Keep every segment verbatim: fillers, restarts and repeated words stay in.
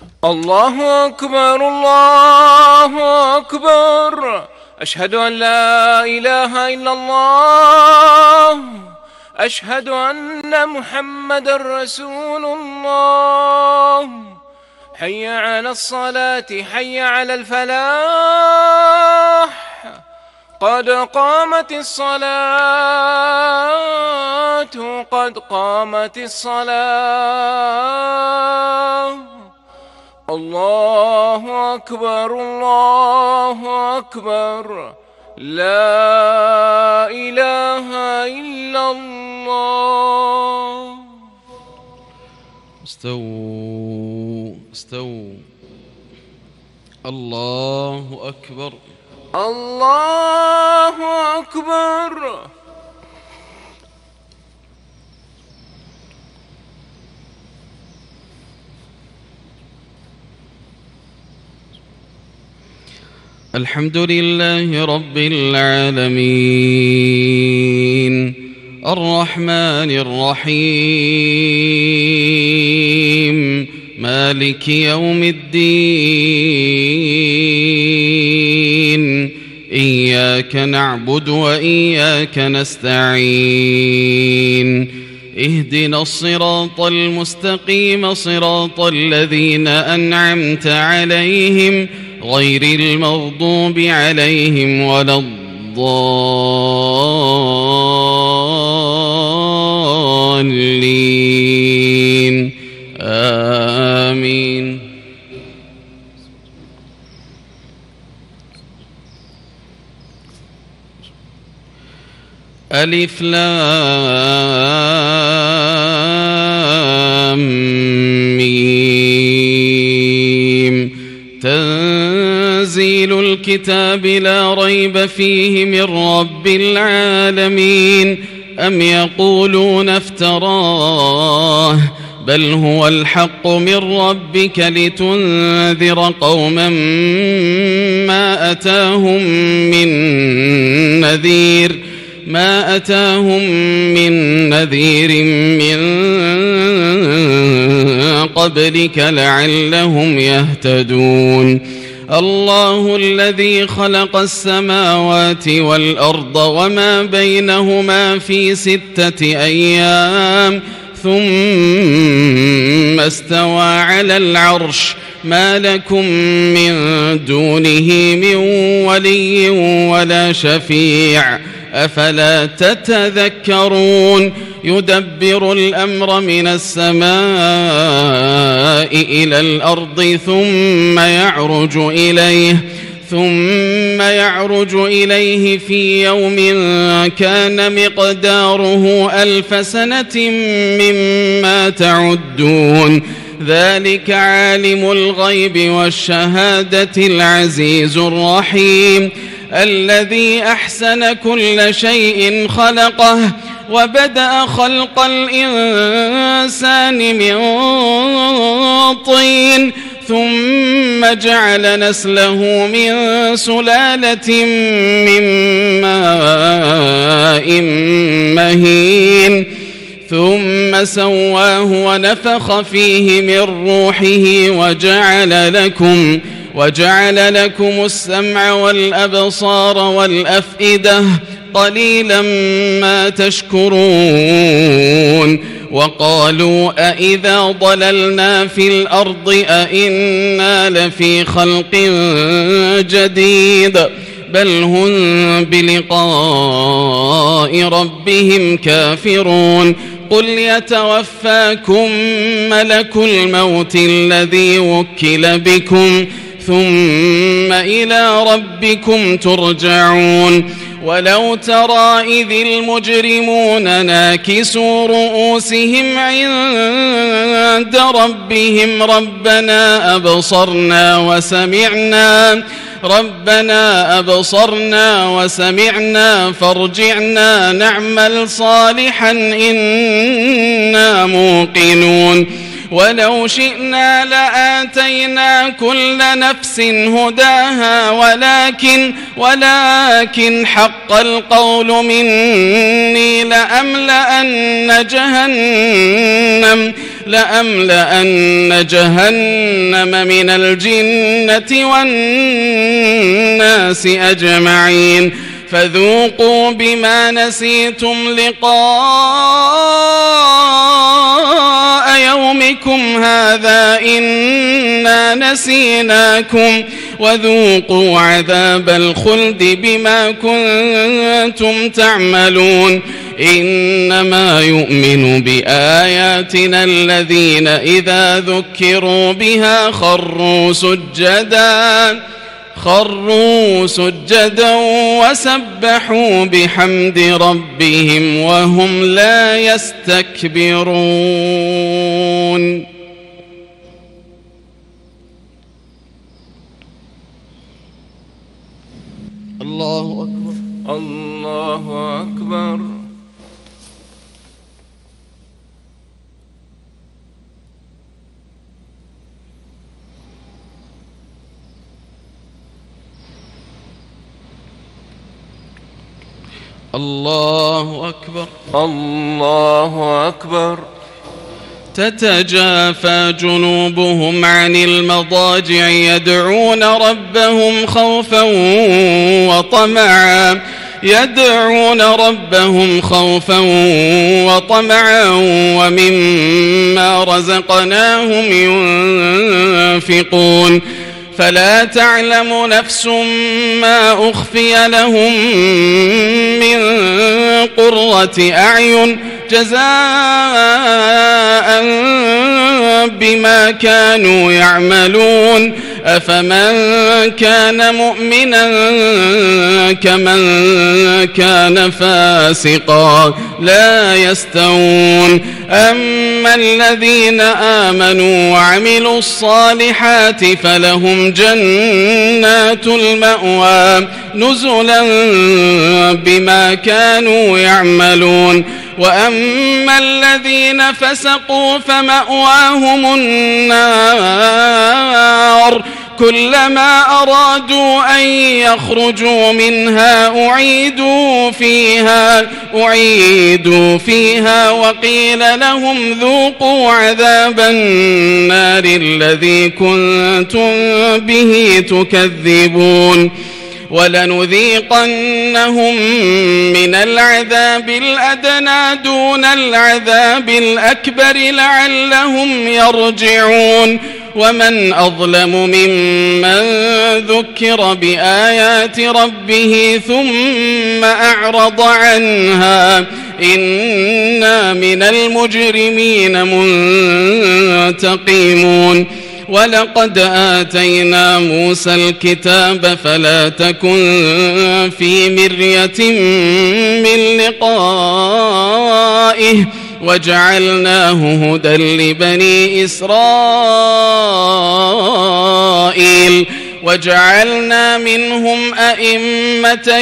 الله أكبر الله أكبر. أشهد أن لا إله إلا الله. أشهد أن محمدا رسول الله. حي على الصلاة حي على الفلاح. قد قامت الصلاة قد قامت الصلاة. الله أكبر الله أكبر. لا إله إلا الله. استووا استووا. الله أكبر الله أكبر. الحمد لله رب العالمين الرحمن الرحيم مالك يوم الدين. إياك نعبد وإياك نستعين. اهدنا الصراط المستقيم صراط الذين أنعمت عليهم غير المغضوب عليهم ولا الضالين. آمين. ألف لام ميم. تنزيل الكتاب لا ريب فيه من رب العالمين. أم يقولون افتراه بل هو الحق من ربك لتنذر قوما ما أتاهم من نذير ما أتاهم من نذير من قبلك لعلهم يهتدون. الله الذي خلق السماوات والأرض وما بينهما في ستة أيام ثم استوى على العرش. ما لكم من دونه من ولي ولا شفيع أفلا تتذكرون. يدبر الأمر من السماء إلى الأرض ثم يعرج إليه ثم يعرج إليه في يوم كان مقداره ألف سنة مما تعدون. ذلك عالم الغيب والشهادة العزيز الرحيم الذي أحسن كل شيء خلقه وبدأ خلق الإنسان من طين ثم جعل نسله من سلالة من ماء مهين ثم سواه ونفخ فيه من روحه وجعل لكم وجعل لكم السمع والأبصار والأفئدة قليلا ما تشكرون. وقالوا أإذا ضللنا في الأرض أإنا لفي خلق جديد بل هم بلقاء ربهم كافرون. قل يتوفاكم ملك الموت الذي وكل بكم ثم إلى ربكم ترجعون. ولو ترى إذ المجرمون ناكسوا رؤوسهم عند ربهم ربنا أبصرنا وسمعنا ربنا أبصرنا وسمعنا فارجعنا نعمل صالحا إنا موقنون. ولو شئنا لآتينا كل نفس هداها ولكن ولكن حق القول مني لأملأن جهنم لأملأن جهنم من الجنة والناس أجمعين فذوقوا بما نسيتم لقاء يومكم هذا إنا نسيناكم وذوقوا عذاب الخلد بما كنتم تعملون إنما يؤمن بآياتنا الذين إذا ذكروا بها خروا سجدا خروا سجدا وسبحوا بحمد ربهم وهم لا يستكبرون. الله أكبر. الله أكبر. الله أكبر. الله أكبر. تتجافى جنوبهم عن المضاجع يدعون ربهم خوفا وطمعا يدعون ربهم خوفا وطمعا ومما رزقناهم ينفقون فلا تعلم نفس ما أخفي لهم من قرة أعين جزاء بما كانوا يعملون أفمن كان مؤمنا كمن كان فاسقا لا يستوون أما الذين آمنوا وعملوا الصالحات فلهم جنات المأوى نزلا بما كانوا يعملون وأما الذين فسقوا فمأواهم النار كلما أرادوا أن يخرجوا منها أعيدوا فيها أعيدوا فيها وقيل لهم ذوقوا عذاب النار الذي كنتم به تكذبون ولنذيقنهم من العذاب الأدنى دون العذاب الأكبر لعلهم يرجعون ومن أظلم ممن ذكر بآيات ربه ثم أعرض عنها إنا من المجرمين منتقمون ولقد آتينا موسى الكتاب فلا تكن في مرية من لقائه وجعلناه هدى لبني إسرائيل وجعلنا منهم أئمة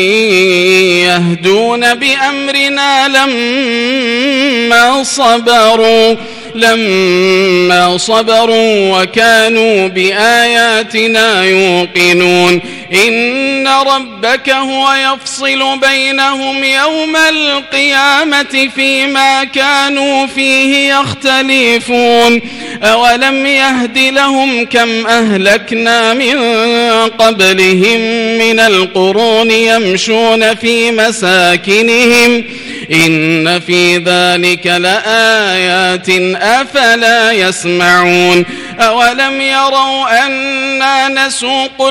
يهدون بأمرنا لما صبروا لما صبروا وكانوا بآياتنا يوقنون إن ربك هو يفصل بينهم يوم القيامة فيما كانوا فيه يختلفون أولم يهد لهم كم أهلكنا من قبلهم من القرون يمشون في مساكنهم إن في ذلك لآيات أفلا يسمعون أولم يروا أنا نسوق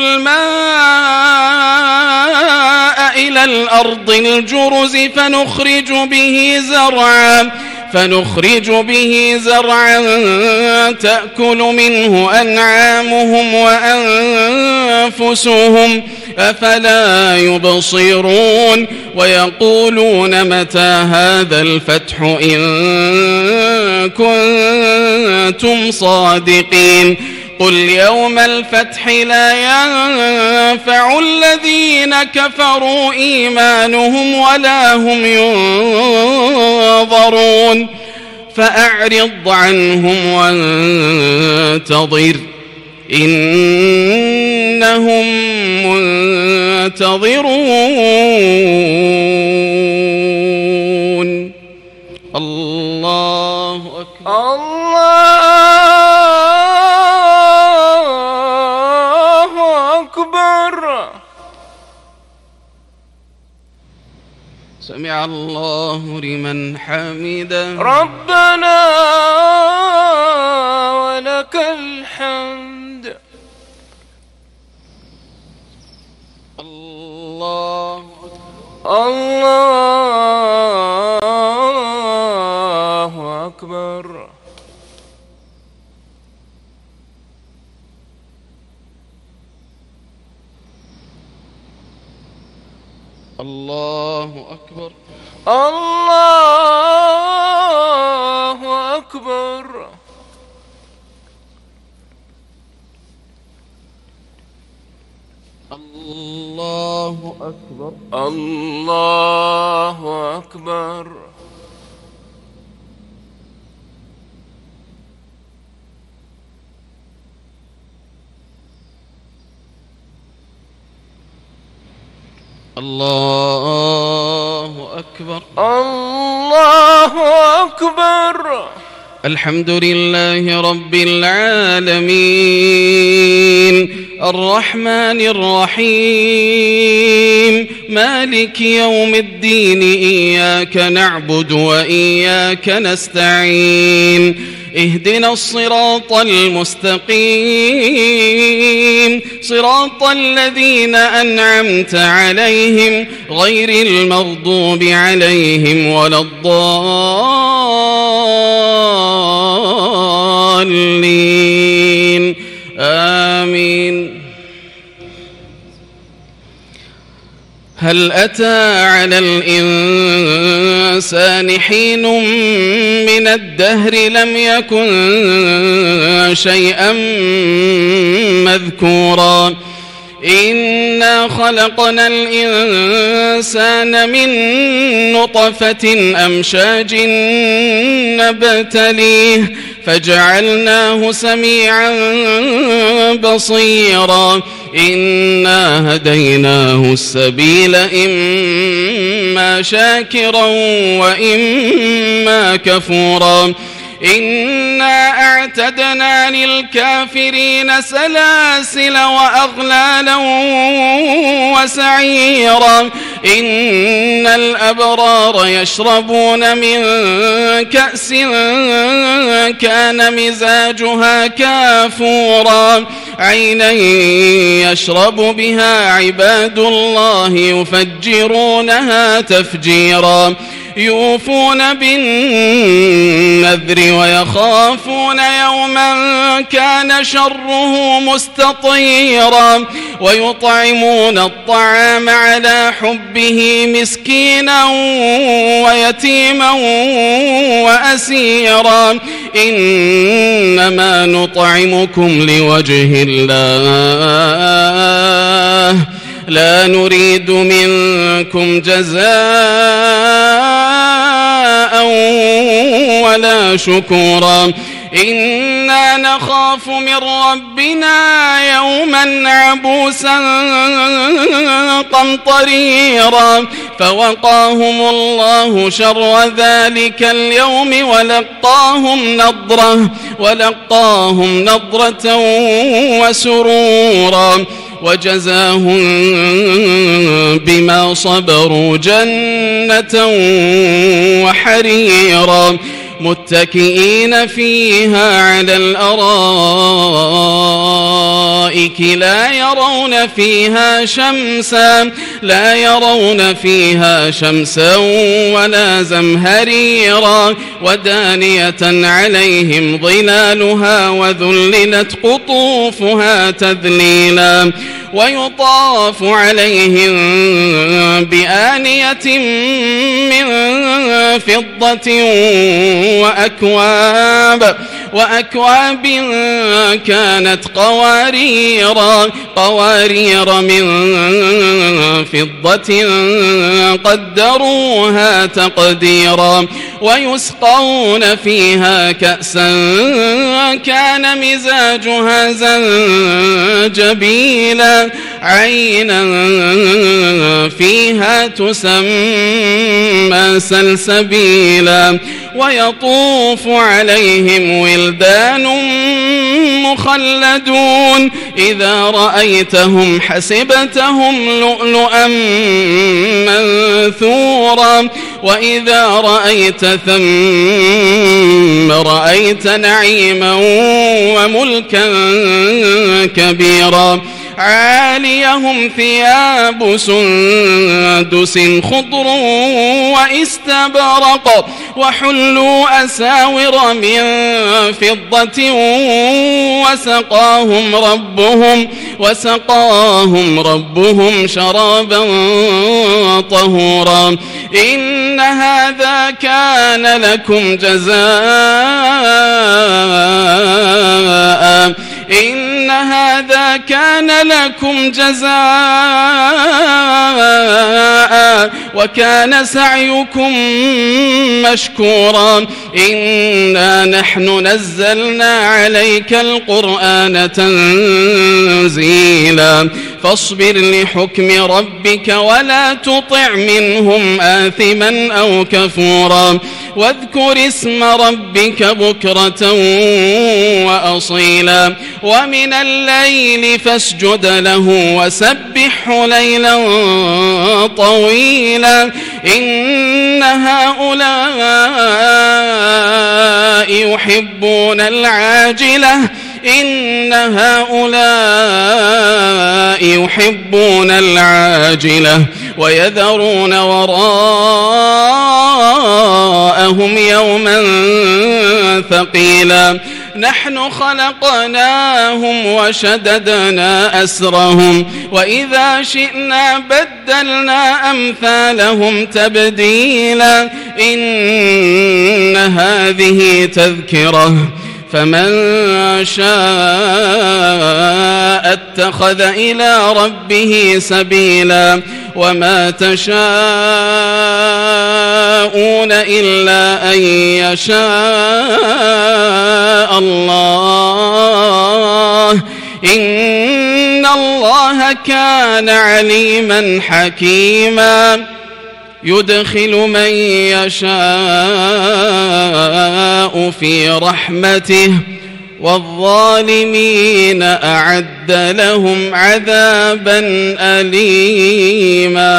الماء إلى الأرض الجرز فنخرج به زرعا فنخرج به زرعا تأكل منه أنعامهم وأنفسهم أفلا يبصرون ويقولون متى هذا الفتح إن كنتم صادقين قل يوم الفتح لا ينفع الذين كفروا إيمانهم ولا هم ينظرون فأعرض عنهم وانتظر إنهم منتظرون الله أكبر. الله أكبر. سمع الله لمن حمده. ربنا ولك الحمد. الله الله أكبر. الله أكبر. الله أكبر. الله أكبر. الله أكبر. الله أكبر. الله أكبر. الحمد لله رب العالمين الرحمن الرحيم مالك يوم الدين إياك نعبد وإياك نستعين اهدنا الصراط المستقيم صراط الذين أنعمت عليهم غير المغضوب عليهم ولا الضالين آمين. هل أتى على الإنسان حين من الدهر لم يكن شيئا مذكورا إنا خلقنا الإنسان من نطفة أمشاج نبتليه فجعلناه سميعا بصيرا إنا هديناه السبيل إما شاكرا وإما كفورا إنا أعتدنا للكافرين سلاسل وأغلالا وسعيرا إن الأبرار يشربون من كأس كان مزاجها كافورا عينا يشرب بها عباد الله يفجرونها تفجيرا يوفون بالنذر ويخافون يوما كان شره مستطيرا ويطعمون الطعام على حبه مسكينا ويتيما وأسيرا إنما نطعمكم لوجه الله لا نريد منكم جزاء ولا شكورا إنا نخاف من ربنا يوما عبوسا قمطريرا فوقاهم الله شر ذلك اليوم ولقاهم نضرة ولقاهم نضرة وسرورا وجزاهم بما صبروا جنة وحريرا متكئين فيها على الأرائك لا يرون فيها شمسا لا يرون فيها شمسا ولا زمهريرا ودانية عليهم ظلالها وذللت قطوفها تذليلا ويطاف عليهم بآنية من فضة وأكواب وأكواب كانت قواريرا قوارير من فضة قدروها تقديرا ويسقون فيها كأسا كان مزاجها زنجبيلا عينا فيها تسمى سلسبيلا ويطوف عليهم ولدان مخلدون إذا رأيتهم حسبتهم لؤلؤا منثورا وإذا رأيت ثم رأيت نعيما وملكا كبيرا عاليهم ثياب سندس خضر واستبرق وحلوا أساور من فضة وسقاهم ربهم وسقاهم ربهم شرابا طهورا إن هذا كان لكم جزاء إن هذا كان لكم جزاء وكان سعيكم مشكورا إنا نحن نزلنا عليك القرآن تنزيلا فاصبر لحكم ربك ولا تطع منهم آثما أو كفورا واذكر اسم ربك بكرة وأصيلا ومن الليل فاسجد له وسبحه ليلا طويلا إن هؤلاء يحبون العاجلة إن هؤلاء يحبون العاجلة ويذرون وراءهم يوما ثقيلا نحن خلقناهم وشددنا أسرهم وإذا شئنا بدلنا أمثالهم تبديلا إن هذه تذكرة فمن شاء اتخذ إلى ربه سبيلا وما تشاءون إلا أن يشاء الله إن الله كان عليما حكيما يدخل من يشاء في رحمته والظالمين أعد لهم عذابا أليما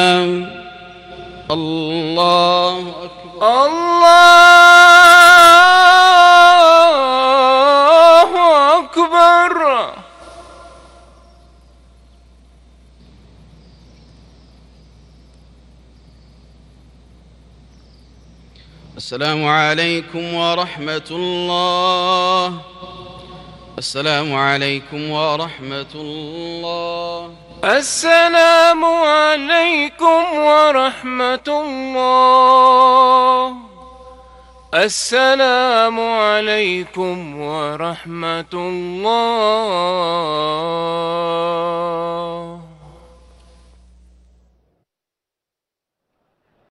الله أكبر الله أكبر السلام عليكم ورحمة الله السلام عليكم ورحمة الله السلام عليكم ورحمة الله السلام عليكم ورحمة الله